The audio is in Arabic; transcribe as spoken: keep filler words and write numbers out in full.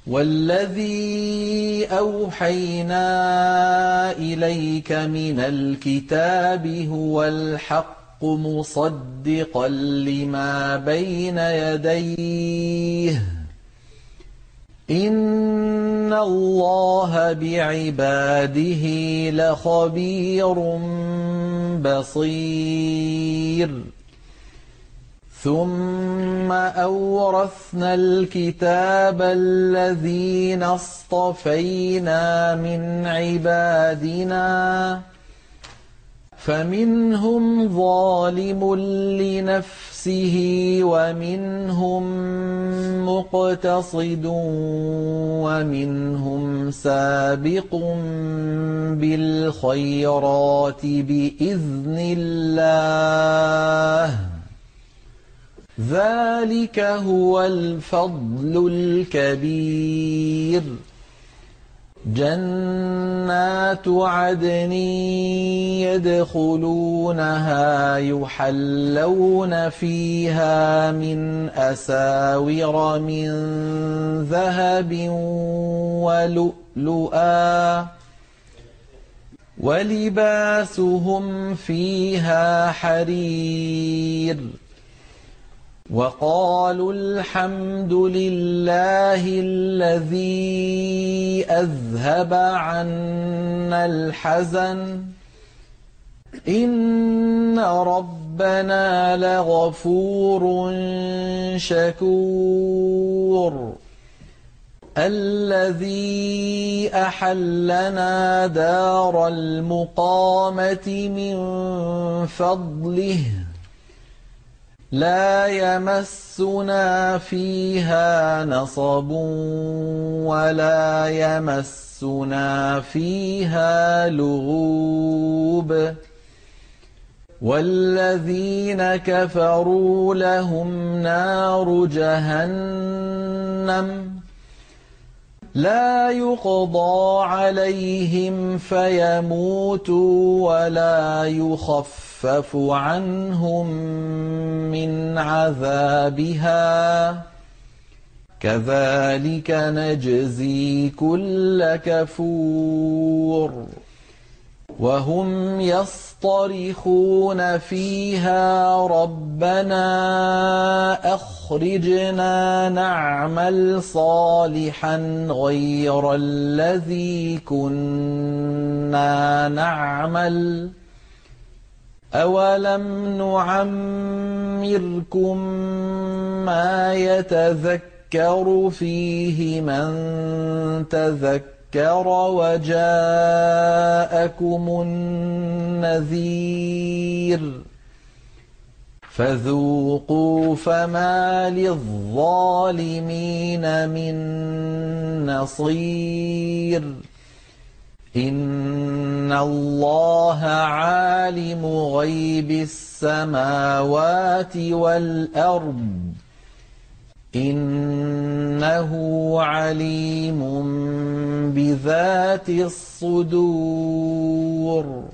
وَالَّذِي أَوْحَيْنَا إِلَيْكَ مِنَ الْكِتَابِ هُوَ الْحَقُّ مُصَدِّقًا لِّمَا بَيْنَ يَدَيْهِ ۗ إِنَّ اللَّهَ بِعِبَادِهِ لَخَبِيرٌ بَصِيرٌ. ثُمَّ أَوْرَثْنَا الْكِتَابَ الَّذِينَ اصْطَفَيْنَا مِنْ عِبَادِنَا فَمِنْهُمْ ظَالِمٌ لِّنَفْسِهِ وَمِنْهُم مُّقْتَصِدٌ وَمِنْهُمْ سَابِقٌ بِالْخَيْرَاتِ بِإِذْنِ اللَّهِ ۚ ذَلِكَ هُوَ الْفَضْلُ الْكَبِيرُ. جَنَّاتُ عَدْنٍ يَدْخُلُونَهَا يُحَلَّوْنَ فِيهَا مِنْ أَسَاوِرَ مِنْ ذَهَبٍ وَلُؤْلُؤًا ۖ وَلِبَاسُهُمْ فِيهَا حَرِيرٌ. وَقَالُوا الْحَمْدُ لِلَّهِ الَّذِي أَذْهَبَ عَنَّا الْحَزَنَ إِنَّ رَبَّنَا لَغَفُورٌ شَكُورٌ. الَّذِي أَحَلَّنَا دَارَ الْمُقَامَةِ مِن فَضْلِهِ لَا يَمَسُّنَا فِيهَا نَصَبٌ وَلَا يَمَسُّنَا فِيهَا لُغُوبٌ. وَالَّذِينَ كَفَرُوا لَهُمْ نَارُ جَهَنَّمَ لَا يُقْضَىٰ عَلَيْهِمْ فَيَمُوتُوا وَلَا يُخَفَّفُ عَنْهُم مِّنْ عَذَابِهَا ۚ كَذَٰلِكَ نَجْزِي كُلَّ كَفُورٍ. وَهُمْ يَصْطَرِخُونَ فِيهَا رَبَّنَا أَخْرِجْنَا نَعْمَلْ صَالِحًا غَيْرَ الَّذِي كُنَّا نَعْمَلُ ۚ أَوَلَمْ نُعَمِّرْكُم مَّا يَتَذَكَّرُ فِيهِ مَن تَذَكَّرَ وَجَاءَكُمُ النَّذِيرُ ۖ فَذُوقُوا فَمَا لِلظَّالِمِينَ مِن نَّصِيرٍ. إِنَّ اللَّهَ عَالِمُ غَيْبِ السَّمَاوَاتِ وَالْأَرْضِ ۚ إِنَّهُ عَلِيمٌ بِذَاتِ الصُّدُورِ.